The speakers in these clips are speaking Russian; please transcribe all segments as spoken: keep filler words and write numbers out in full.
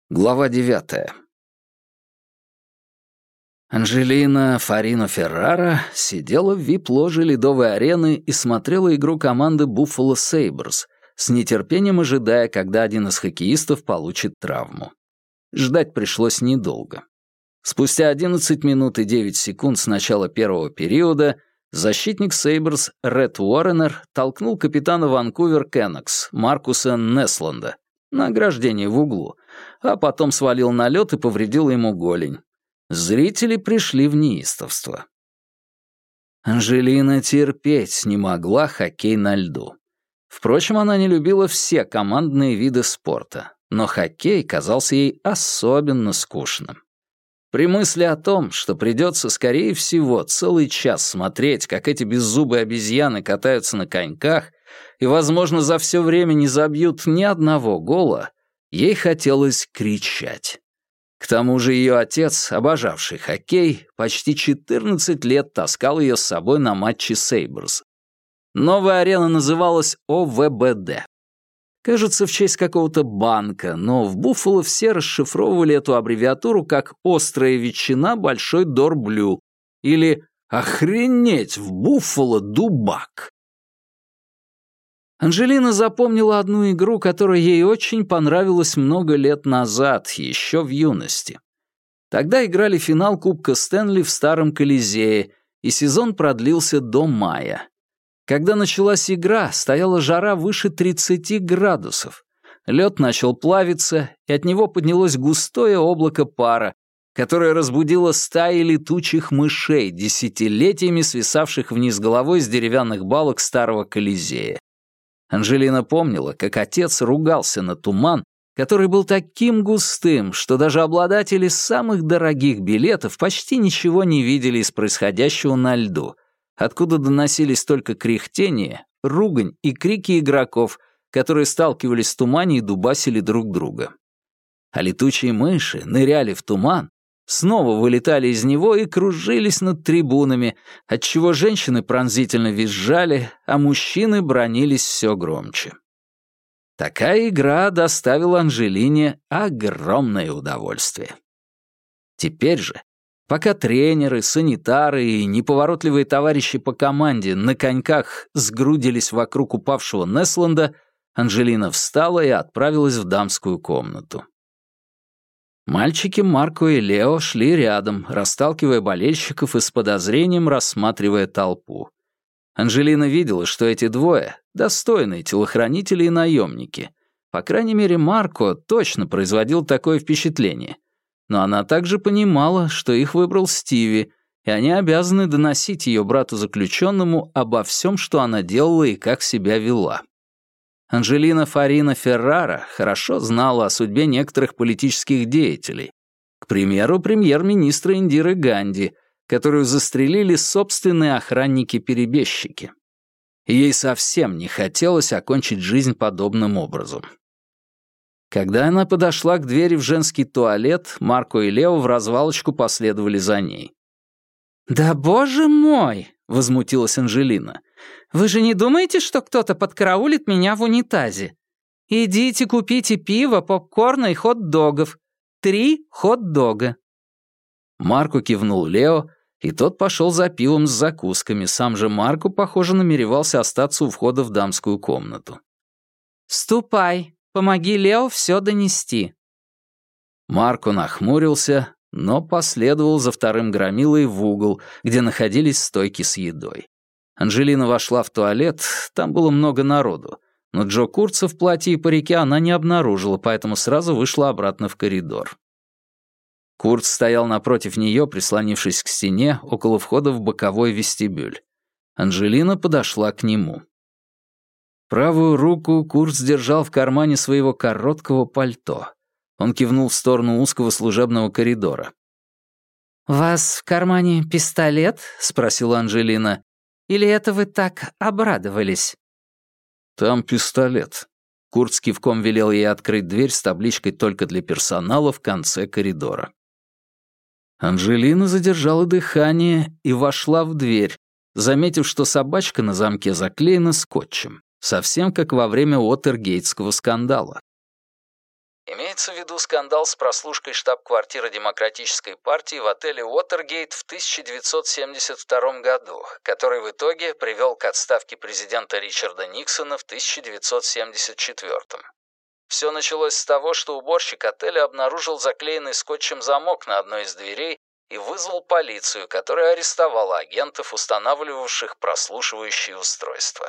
Глава девятая. Анджелина Фарино Феррара сидела в вип-ложе Ледовой арены и смотрела игру команды Buffalo Sabres, с нетерпением ожидая, когда один из хоккеистов получит травму. Ждать пришлось недолго. Спустя одиннадцать минут и девять секунд с начала первого периода защитник Sabres Ред Уорренер толкнул капитана Ванкувер Кеннекс Маркуса Несланда на ограждение в углу, а потом свалил на лед и повредил ему голень. Зрители пришли в неистовство. Анджелина терпеть не могла хоккей на льду. Впрочем, она не любила все командные виды спорта, но хоккей казался ей особенно скучным. При мысли о том, что придется, скорее всего, целый час смотреть, как эти беззубые обезьяны катаются на коньках и, возможно, за все время не забьют ни одного гола, ей хотелось кричать. К тому же ее отец, обожавший хоккей, почти четырнадцать лет таскал ее с собой на матчи Сейбрс. Новая арена называлась О В Б Д. Кажется, в честь какого-то банка, но в Буффало все расшифровывали эту аббревиатуру как «Острая ветчина, большой дорблю» или «Охренеть, в Буффало дубак». Анджелина запомнила одну игру, которая ей очень понравилась много лет назад, еще в юности. Тогда играли финал Кубка Стэнли в Старом Колизее, и сезон продлился до мая. Когда началась игра, стояла жара выше тридцати градусов. Лед начал плавиться, и от него поднялось густое облако пара, которое разбудило стаи летучих мышей, десятилетиями свисавших вниз головой с деревянных балок Старого Колизея. Анджелина помнила, как отец ругался на туман, который был таким густым, что даже обладатели самых дорогих билетов почти ничего не видели из происходящего на льду, откуда доносились только кряхтение, ругань и крики игроков, которые сталкивались в тумане и дубасили друг друга. А летучие мыши ныряли в туман, снова вылетали из него и кружились над трибунами, отчего женщины пронзительно визжали, а мужчины бранились все громче. Такая игра доставила Анджелине огромное удовольствие. Теперь же, пока тренеры, санитары и неповоротливые товарищи по команде на коньках сгрудились вокруг упавшего Несланда, Анджелина встала и отправилась в дамскую комнату. Мальчики Марко и Лео шли рядом, расталкивая болельщиков и с подозрением рассматривая толпу. Анджелина видела, что эти двое — достойные телохранители и наемники. По крайней мере, Марко точно производил такое впечатление. Но она также понимала, что их выбрал Стиви, и они обязаны доносить ее брату-заключенному обо всем, что она делала и как себя вела. Анджелина Фарино Феррара хорошо знала о судьбе некоторых политических деятелей. К примеру, премьер-министра Индиры Ганди, которую застрелили собственные охранники-перебежчики. Ей совсем не хотелось окончить жизнь подобным образом. Когда она подошла к двери в женский туалет, Марко и Лео в развалочку последовали за ней. «Да боже мой!» — возмутилась Анджелина. «Вы же не думаете, что кто-то подкараулит меня в унитазе? Идите купите пиво, попкорна и хот-догов. Три хот-дога». Марко кивнул Лео, и тот пошел за пивом с закусками. Сам же Марко, похоже, намеревался остаться у входа в дамскую комнату. «Ступай, помоги Лео все донести». Марко нахмурился, но последовал за вторым громилой в угол, где находились стойки с едой. Анджелина вошла в туалет, там было много народу, но Джо Куртса в платье и парике она не обнаружила, поэтому сразу вышла обратно в коридор. Куртс стоял напротив нее, прислонившись к стене, около входа в боковой вестибюль. Анджелина подошла к нему. Правую руку Куртс держал в кармане своего короткого пальто. Он кивнул в сторону узкого служебного коридора. «У вас в кармане пистолет?» — спросила Анджелина. «Или это вы так обрадовались?» «Там пистолет». Куртс кивком велел ей открыть дверь с табличкой «Только для персонала» в конце коридора. Анджелина задержала дыхание и вошла в дверь, заметив, что собачка на замке заклеена скотчем, совсем как во время Уотергейтского скандала. Имеется в виду скандал с прослушкой штаб-квартиры Демократической партии в отеле «Уотергейт» в тысяча девятьсот семьдесят втором году, который в итоге привел к отставке президента Ричарда Никсона в тысяча девятьсот семьдесят четвёртом. Все началось с того, что уборщик отеля обнаружил заклеенный скотчем замок на одной из дверей и вызвал полицию, которая арестовала агентов, устанавливавших прослушивающие устройства.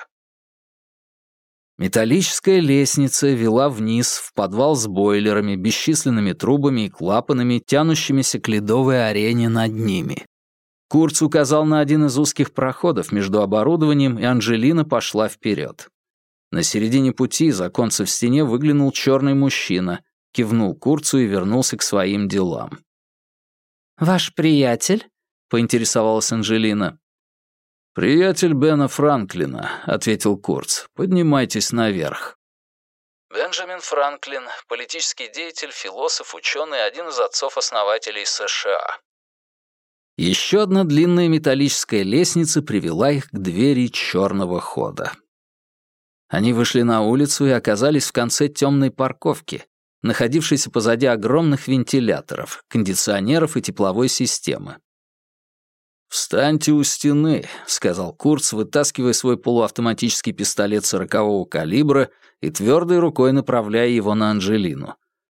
Металлическая лестница вела вниз в подвал с бойлерами, бесчисленными трубами и клапанами, тянущимися к ледовой арене над ними. Курц указал на один из узких проходов между оборудованием, и Анжелина пошла вперед. На середине пути из оконца в стене выглянул черный мужчина, кивнул Курцу и вернулся к своим делам. «Ваш приятель?» — поинтересовалась Анжелина. «Приятель Бена Франклина», — ответил Курц. «Поднимайтесь наверх». Бенджамин Франклин — политический деятель, философ, ученый, один из отцов-основателей США. Еще одна длинная металлическая лестница привела их к двери черного хода. Они вышли на улицу и оказались в конце темной парковки, находившейся позади огромных вентиляторов, кондиционеров и тепловой системы. «Встаньте у стены», — сказал Курц, вытаскивая свой полуавтоматический пистолет сорокового калибра и твердой рукой направляя его на Анжелину.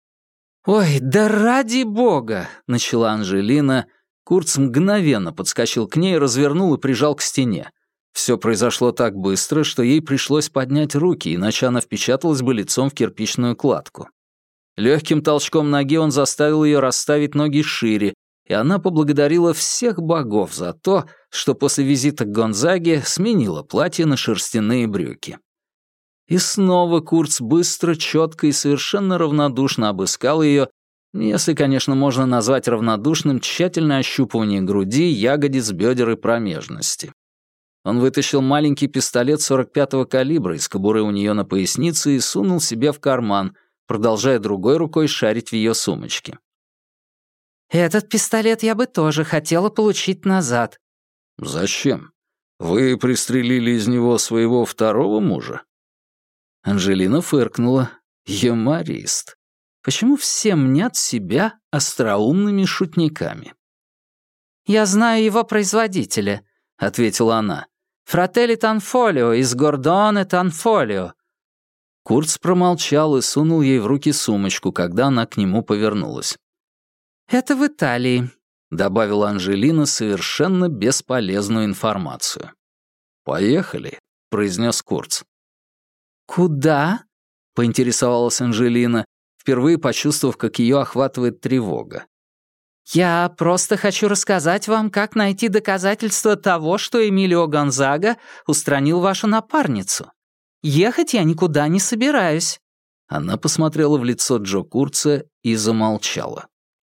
«Ой, да ради бога!» — начала Анжелина. Курц мгновенно подскочил к ней, развернул и прижал к стене. Все произошло так быстро, что ей пришлось поднять руки, иначе она впечаталась бы лицом в кирпичную кладку. Легким толчком ноги он заставил ее расставить ноги шире, и она поблагодарила всех богов за то, что после визита к Гонзаге сменила платье на шерстяные брюки. И снова Курц быстро, четко и совершенно равнодушно обыскал ее, если, конечно, можно назвать равнодушным тщательное ощупывание груди, ягодиц, бедер и промежности. Он вытащил маленький пистолет сорок пятого калибра из кобуры у нее на пояснице и сунул себе в карман, продолжая другой рукой шарить в ее сумочке. «Этот пистолет я бы тоже хотела получить назад». «Зачем? Вы пристрелили из него своего второго мужа?» Анжелина фыркнула. «Юморист. Почему все мнят себя остроумными шутниками?» «Я знаю его производителя», — ответила она. «Фрателли Танфолио из Гордоне Танфолио». Курц промолчал и сунул ей в руки сумочку, когда она к нему повернулась. «Это в Италии», — добавила Анжелина совершенно бесполезную информацию. «Поехали», — произнес Курц. «Куда?» — поинтересовалась Анжелина, впервые почувствовав, как ее охватывает тревога. «Я просто хочу рассказать вам, как найти доказательства того, что Эмилио Гонзага устранил вашу напарницу. Ехать я никуда не собираюсь». Она посмотрела в лицо Джо Курца и замолчала.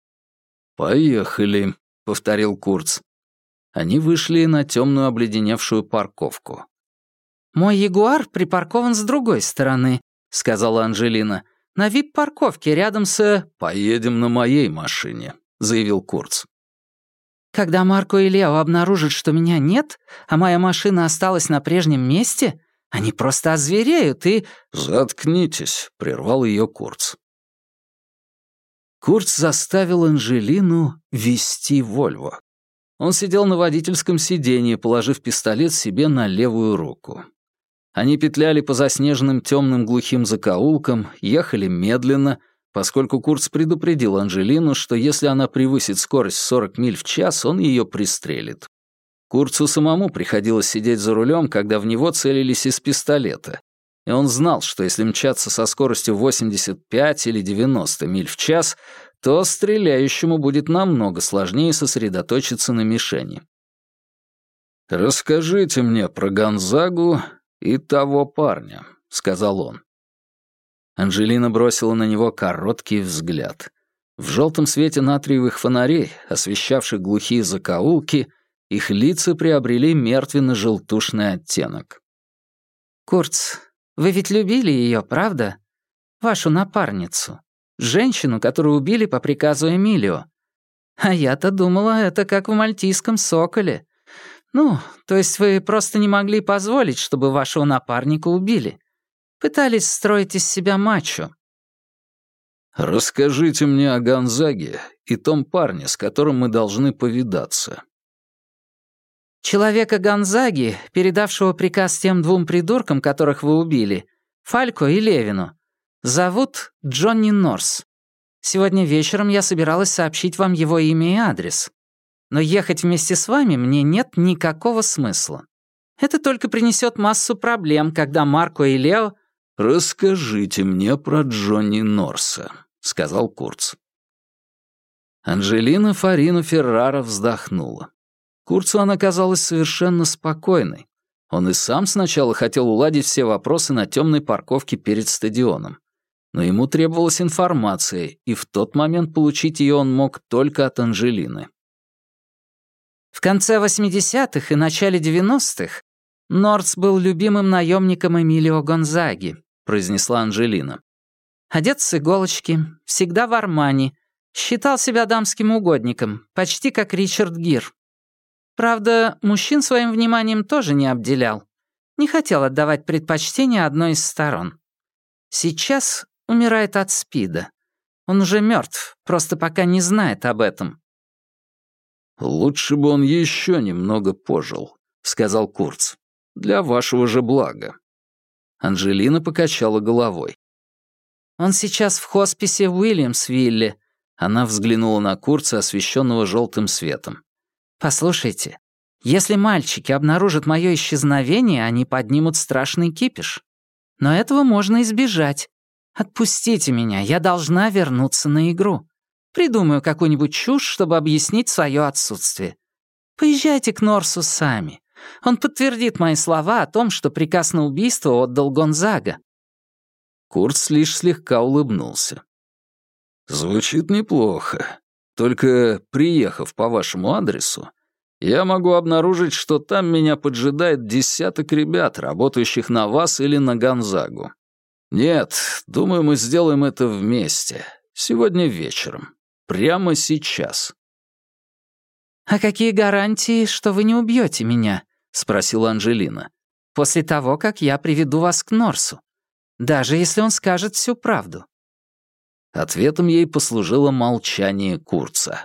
«Поехали», — повторил Курц. Они вышли на темную обледеневшую парковку. «Мой Ягуар припаркован с другой стороны», — сказала Анжелина. «На вип-парковке рядом с...» «Поедем на моей машине», — заявил Курц. «Когда Марко и Лео обнаружат, что меня нет, а моя машина осталась на прежнем месте, они просто озвереют и...» «Заткнитесь», — прервал ее Курц. Курц заставил Анжелину вести Вольво. Он сидел на водительском сиденье, положив пистолет себе на левую руку. Они петляли по заснеженным темным глухим закоулкам, ехали медленно, поскольку Курц предупредил Анжелину, что если она превысит скорость сорок миль в час, он ее пристрелит. Курцу самому приходилось сидеть за рулем, когда в него целились из пистолета, и он знал, что если мчаться со скоростью восемьдесят пять или девяносто миль в час, то стреляющему будет намного сложнее сосредоточиться на мишени. «Расскажите мне про Гонзагу и того парня», — сказал он. Анжелина бросила на него короткий взгляд. В желтом свете натриевых фонарей, освещавших глухие закоулки, их лица приобрели мертвенно-желтушный оттенок. «Курц, вы ведь любили ее, правда? Вашу напарницу. Женщину, которую убили по приказу Эмилио. А я-то думала, это как в мальтийском соколе. Ну, то есть вы просто не могли позволить, чтобы вашего напарника убили. Пытались строить из себя мачо». «Расскажите мне о Гонзаге и том парне, с которым мы должны повидаться». «Человека Гонзаги, передавшего приказ тем двум придуркам, которых вы убили, Фалько и Левину, зовут Джонни Норс. Сегодня вечером я собиралась сообщить вам его имя и адрес. Но ехать вместе с вами мне нет никакого смысла. Это только принесет массу проблем, когда Марко и Лео...» «Расскажите мне про Джонни Норса», — сказал Курц. Анджелина Фарина Феррара вздохнула. Курцу она казалась совершенно спокойной. Он и сам сначала хотел уладить все вопросы на темной парковке перед стадионом. Но ему требовалась информация, и в тот момент получить ее он мог только от Анджелины. В конце восьмидесятых и начале девяностых Норс был любимым наемником Эмилио Гонзаги, произнесла Анджелина. Одет с иголочки, всегда в Армани, считал себя дамским угодником, почти как Ричард Гир. Правда, мужчин своим вниманием тоже не обделял. Не хотел отдавать предпочтение одной из сторон. Сейчас умирает от СПИДа. Он уже мертв, просто пока не знает об этом. «Лучше бы он еще немного пожил», — сказал Курц. «Для вашего же блага». Анджелина покачала головой. «Он сейчас в хосписе в Уильямсвилле». Она взглянула на Курца, освещенного желтым светом. «Послушайте, если мальчики обнаружат мое исчезновение, они поднимут страшный кипиш. Но этого можно избежать. Отпустите меня, я должна вернуться на игру. Придумаю какую-нибудь чушь, чтобы объяснить свое отсутствие. Поезжайте к Норсу сами. Он подтвердит мои слова о том, что приказ на убийство отдал Гонзага». Курц лишь слегка улыбнулся. «Звучит неплохо. Только, приехав по вашему адресу, я могу обнаружить, что там меня поджидает десяток ребят, работающих на вас или на Гонзагу. Нет, думаю, мы сделаем это вместе. Сегодня вечером. Прямо сейчас». «А какие гарантии, что вы не убьете меня?» — спросила Анджелина. «После того, как я приведу вас к Норсу. Даже если он скажет всю правду». Ответом ей послужило молчание Курца.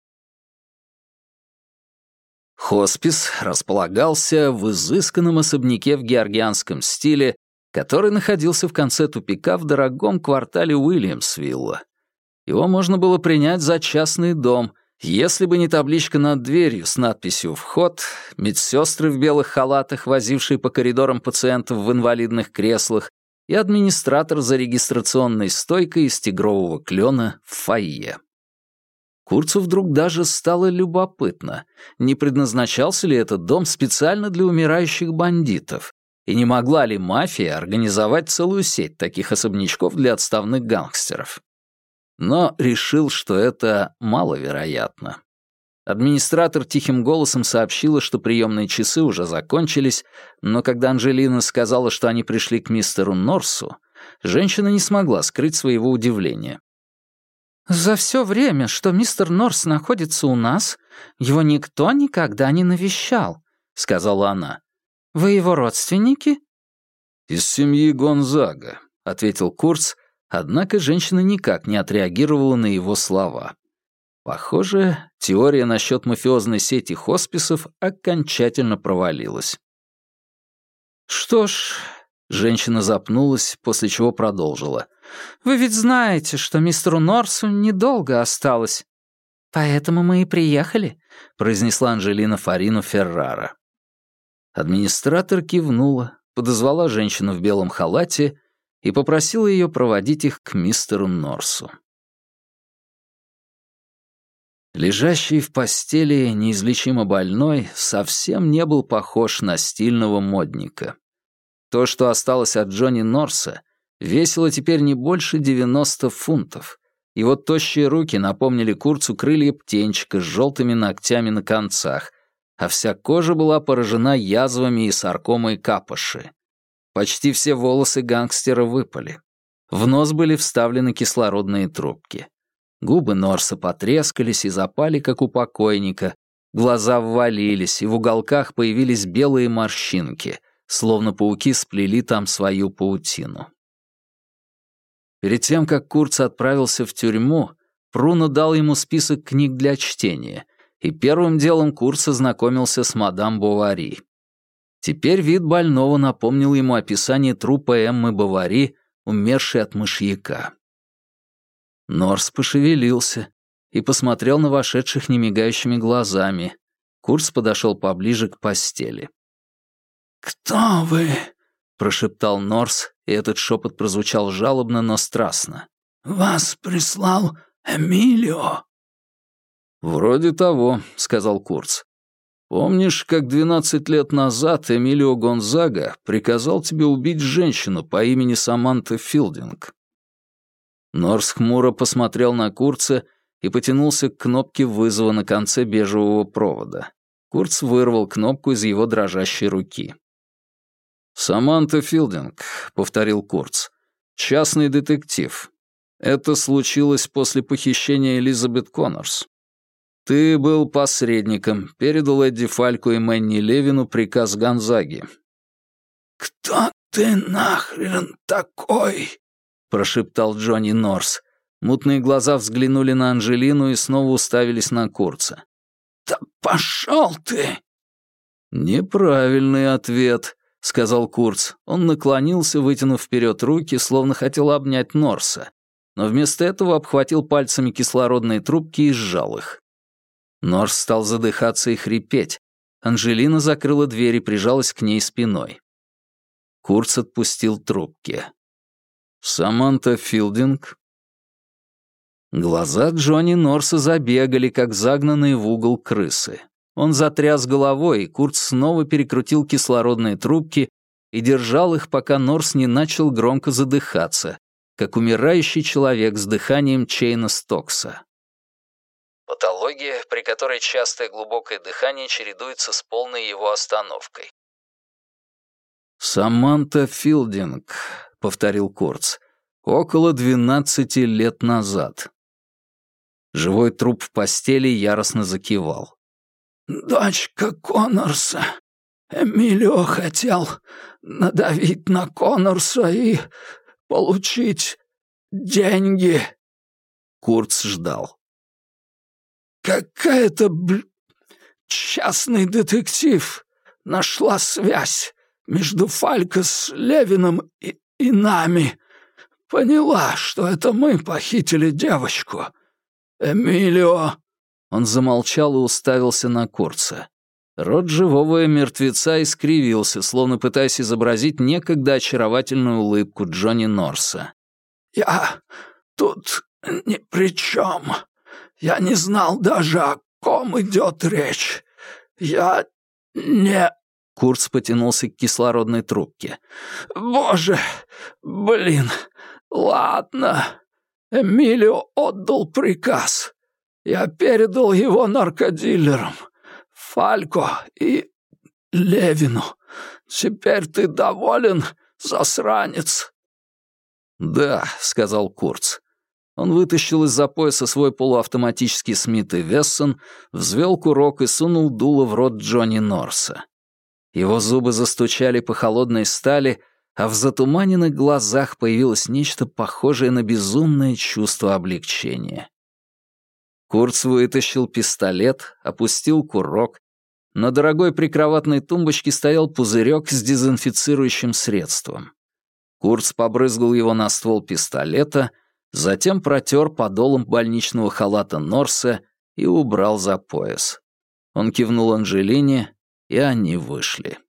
Хоспис располагался в изысканном особняке в георгианском стиле, который находился в конце тупика в дорогом квартале Уильямсвилла. Его можно было принять за частный дом, если бы не табличка над дверью с надписью «Вход», медсестры в белых халатах, возившие по коридорам пациентов в инвалидных креслах, и администратор за регистрационной стойкой из тигрового клена в фойе. Курцу вдруг даже стало любопытно, не предназначался ли этот дом специально для умирающих бандитов, и не могла ли мафия организовать целую сеть таких особнячков для отставных гангстеров. Но решил, что это маловероятно. Администратор тихим голосом сообщила, что приемные часы уже закончились, но когда Анджелина сказала, что они пришли к мистеру Норсу, женщина не смогла скрыть своего удивления. «За все время, что мистер Норс находится у нас, его никто никогда не навещал», — сказала она. «Вы его родственники?» «Из семьи Гонзага», — ответил Курц, однако женщина никак не отреагировала на его слова. Похоже, теория насчет мафиозной сети хосписов окончательно провалилась. «Что ж...» — женщина запнулась, после чего продолжила. «Вы ведь знаете, что мистеру Норсу недолго осталось. Поэтому мы и приехали», — произнесла Анджелина Фарина Феррара. Администратор кивнула, подозвала женщину в белом халате и попросила ее проводить их к мистеру Норсу. Лежащий в постели неизлечимо больной совсем не был похож на стильного модника. То, что осталось от Джонни Норса, весило теперь не больше девяноста фунтов. Его тощие руки напомнили Курцу крылья птенчика с желтыми ногтями на концах, а вся кожа была поражена язвами и саркомой капоши. Почти все волосы гангстера выпали. В нос были вставлены кислородные трубки. Губы Норса потрескались и запали, как у покойника, глаза ввалились, и в уголках появились белые морщинки, словно пауки сплели там свою паутину. Перед тем, как Курц отправился в тюрьму, Пруно дал ему список книг для чтения, и первым делом Курц ознакомился с мадам Бовари. Теперь вид больного напомнил ему описание трупа Эммы Бовари, умершей от мышьяка. Норс пошевелился и посмотрел на вошедших немигающими глазами. Курц подошел поближе к постели. «Кто вы?» — прошептал Норс, и этот шепот прозвучал жалобно, но страстно. «Вас прислал Эмилио?» «Вроде того», — сказал Курц. «Помнишь, как двенадцать лет назад Эмилио Гонзага приказал тебе убить женщину по имени Саманта Филдинг?» Норс хмуро посмотрел на Курца и потянулся к кнопке вызова на конце бежевого провода. Курц вырвал кнопку из его дрожащей руки. «Саманта Филдинг», — повторил Курц, — «частный детектив. Это случилось после похищения Элизабет Коннорс. Ты был посредником, передал Эдди Фалько и Мэнни Левину приказ Гонзаги». «Кто ты нахрен такой?» — прошептал Джонни Норс. Мутные глаза взглянули на Анжелину и снова уставились на Курца. «Да пошел ты!» «Неправильный ответ», — сказал Курц. Он наклонился, вытянув вперед руки, словно хотел обнять Норса, но вместо этого обхватил пальцами кислородные трубки и сжал их. Норс стал задыхаться и хрипеть. Анжелина закрыла дверь и прижалась к ней спиной. Курц отпустил трубки. «Саманта Филдинг?» Глаза Джонни Норса забегали, как загнанные в угол крысы. Он затряс головой, и Курц снова перекрутил кислородные трубки и держал их, пока Норс не начал громко задыхаться, как умирающий человек с дыханием Чейна Стокса. Патология, при которой частое глубокое дыхание чередуется с полной его остановкой. «Саманта Филдинг», — повторил Курц, — «около двенадцати лет назад». Живой труп в постели яростно закивал. «Дочка Коннорса. Эмилио хотел надавить на Коннорса и получить деньги». Курц ждал. «Какая-то бл... частный детектив нашла связь между Фалько с Левиным и, и нами. Поняла, что это мы похитили девочку. Эмилио...» Он замолчал и уставился на Курца. Рот живого мертвеца искривился, словно пытаясь изобразить некогда очаровательную улыбку Джонни Норса. «Я тут ни при чем. Я не знал даже, о ком идет речь. Я не...» Курц потянулся к кислородной трубке. «Боже, блин, ладно. Эмилио отдал приказ. Я передал его наркодилерам, Фалько и Левину. Теперь ты доволен, засранец?» «Да», — сказал Курц. Он вытащил из-за пояса свой полуавтоматический Смит и Вессон, взвел курок и сунул дуло в рот Джонни Норса. Его зубы застучали по холодной стали, а в затуманенных глазах появилось нечто похожее на безумное чувство облегчения. Курц вытащил пистолет, опустил курок. На дорогой прикроватной тумбочке стоял пузырек с дезинфицирующим средством. Курц побрызгал его на ствол пистолета, затем протер подолом больничного халата Норса и убрал за пояс. Он кивнул Анжелине, и они вышли.